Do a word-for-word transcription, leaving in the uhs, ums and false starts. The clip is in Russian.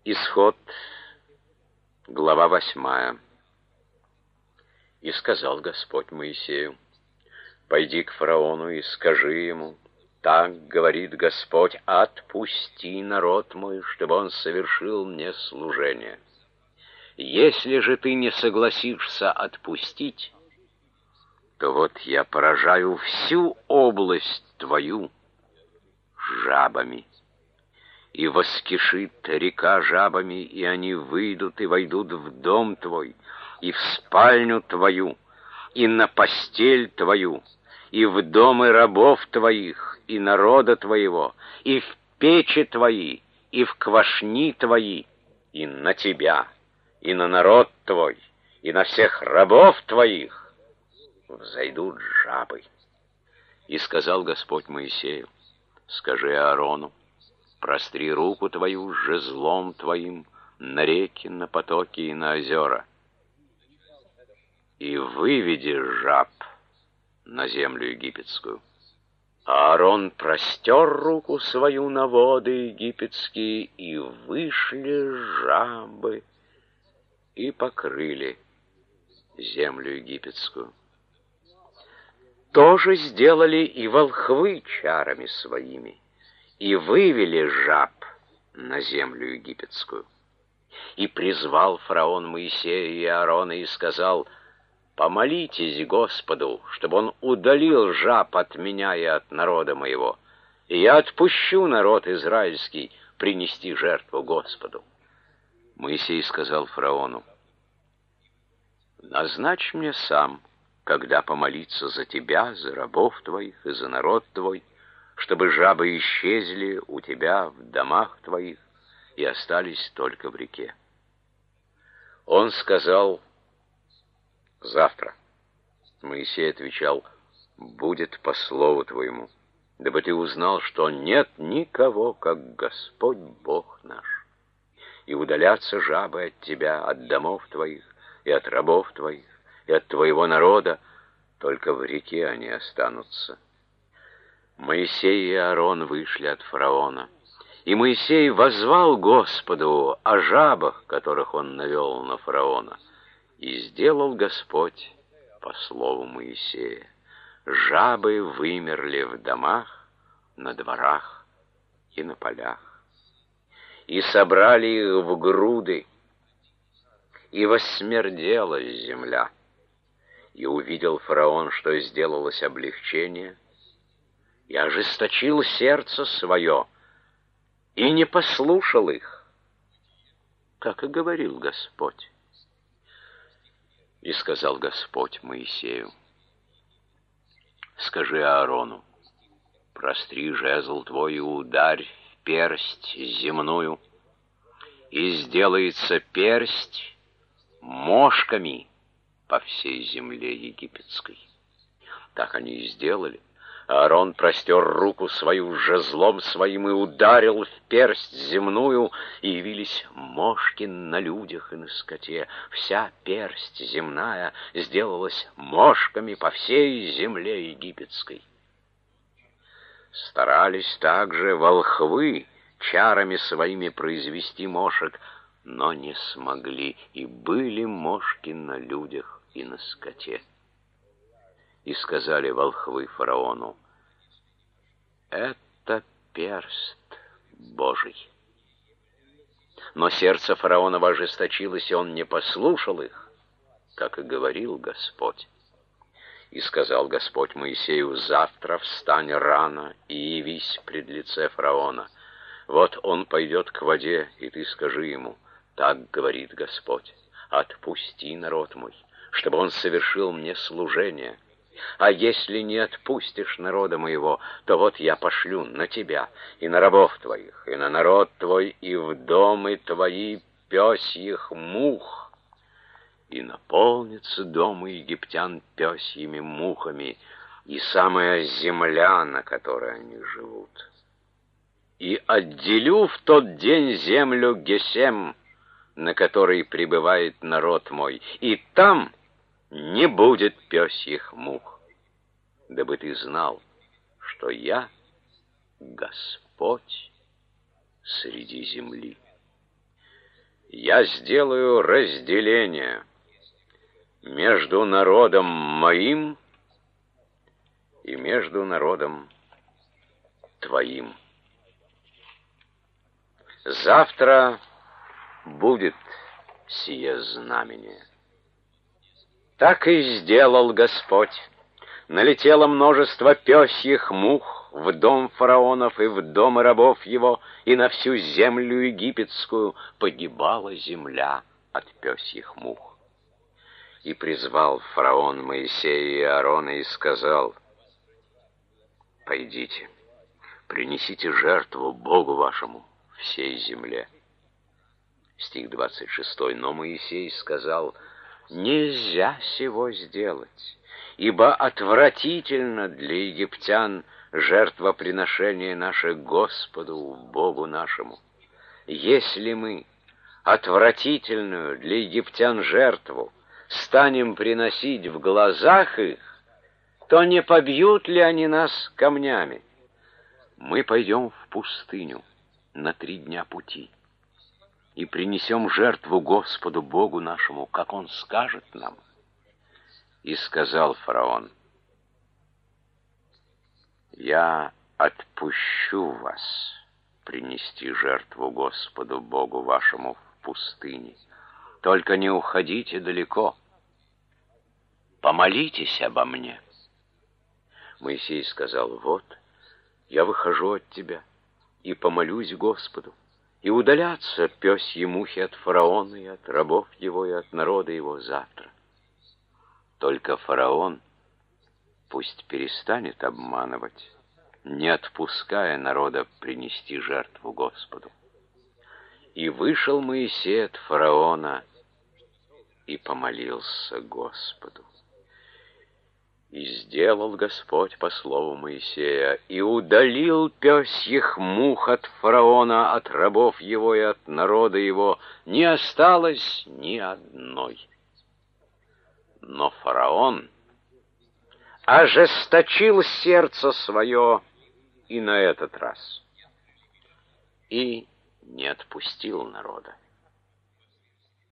Исход, глава восьмая. И сказал Господь Моисею: пойди к фараону и скажи ему: так говорит Господь, отпусти народ мой, чтобы он совершил мне служение. Если же ты не согласишься отпустить, то вот я поражаю всю область твою жабами. И воскишит река жабами, и они выйдут и войдут в дом твой, и в спальню твою, и на постель твою, и в домы рабов твоих, и народа твоего, и в печи твои, и в квашни твои, и на тебя, и на народ твой, и на всех рабов твоих взойдут жабы. И сказал Господь Моисею: скажи Аарону: простри руку твою жезлом твоим на реки, на потоки и на озера, и выведи жаб на землю египетскую. Аарон простер руку свою на воды египетские, и вышли жабы, и покрыли землю египетскую. То же сделали и волхвы чарами своими, и вывели жаб на землю египетскую. И призвал фараон Моисея и Аарона и сказал: помолитесь Господу, чтобы он удалил жаб от меня и от народа моего, и я отпущу народ израильский принести жертву Господу. Моисей сказал фараону: назначь мне сам, когда помолиться за тебя, за рабов твоих и за народ твой, чтобы жабы исчезли у тебя в домах твоих и остались только в реке. Он сказал: завтра. Моисей отвечал: будет по слову твоему, дабы ты узнал, что нет никого, как Господь Бог наш. И удалятся жабы от тебя, от домов твоих, и от рабов твоих, и от твоего народа, только в реке они останутся. Моисей и Аарон вышли от фараона, и Моисей воззвал Господу о жабах, которых он навел на фараона. И сделал Господь по слову Моисея. Жабы вымерли в домах, на дворах и на полях. И собрали их в груды, и воссмердела земля. И увидел фараон, что сделалось облегчение, и ожесточил сердце свое, и не послушал их, как и говорил Господь. И сказал Господь Моисею: скажи Аарону: простри жезл твой и ударь в персть земную, и сделается персть мошками по всей земле египетской. Так они и сделали. Аарон простер руку свою жезлом своим и ударил в персть земную, и явились мошки на людях и на скоте. Вся персть земная сделалась мошками по всей земле египетской. Старались также волхвы чарами своими произвести мошек, но не смогли, и были мошки на людях и на скоте. И сказали волхвы фараону: это перст Божий. Но сердце фараонова ожесточилось, и он не послушал их, как и говорил Господь. И сказал Господь Моисею: завтра встань рано и явись пред лице фараона. Вот он пойдет к воде, и ты скажи ему: так говорит Господь, отпусти народ мой, чтобы он совершил мне служение. А если не отпустишь народа моего, то вот я пошлю на тебя и на рабов твоих, и на народ твой, и в дома твои пёсьих мух, и наполнится дома египтян пёсьими мухами, и самая земля, на которой они живут. И отделю в тот день землю Гесем, на которой пребывает народ мой, и там не будет пёсьих мух, дабы ты знал, что я Господь среди земли. Я сделаю разделение между народом моим и между народом твоим. Завтра будет сие знамение. Так и сделал Господь. Налетело множество пёсьих мух в дом фараонов и в дома рабов его, и на всю землю египетскую погибала земля от пёсьих мух. И призвал фараон Моисея и Аарона и сказал: «Пойдите, принесите жертву Богу вашему всей земле». Стих двадцать шестой. Но Моисей сказал: «Нельзя сего сделать, ибо отвратительно для египтян жертвоприношение наше Господу, Богу нашему. Если мы отвратительную для египтян жертву станем приносить в глазах их, то не побьют ли они нас камнями? Мы пойдем в пустыню на три дня пути и принесем жертву Господу Богу нашему, как Он скажет нам». И сказал фараон: «Я отпущу вас принести жертву Господу Богу вашему в пустыне. Только не уходите далеко. Помолитесь обо мне». Моисей сказал: «Вот, я выхожу от тебя и помолюсь Господу, и удалятся пёсьи мухи от фараона и от рабов его и от народа его завтра. Только фараон пусть перестанет обманывать, не отпуская народа принести жертву Господу». И вышел Моисей от фараона и помолился Господу. И сделал Господь по слову Моисея, и удалил пёсьих мух от фараона, от рабов его и от народа его, не осталось ни одной. Но фараон ожесточил сердце свое и на этот раз, и не отпустил народа.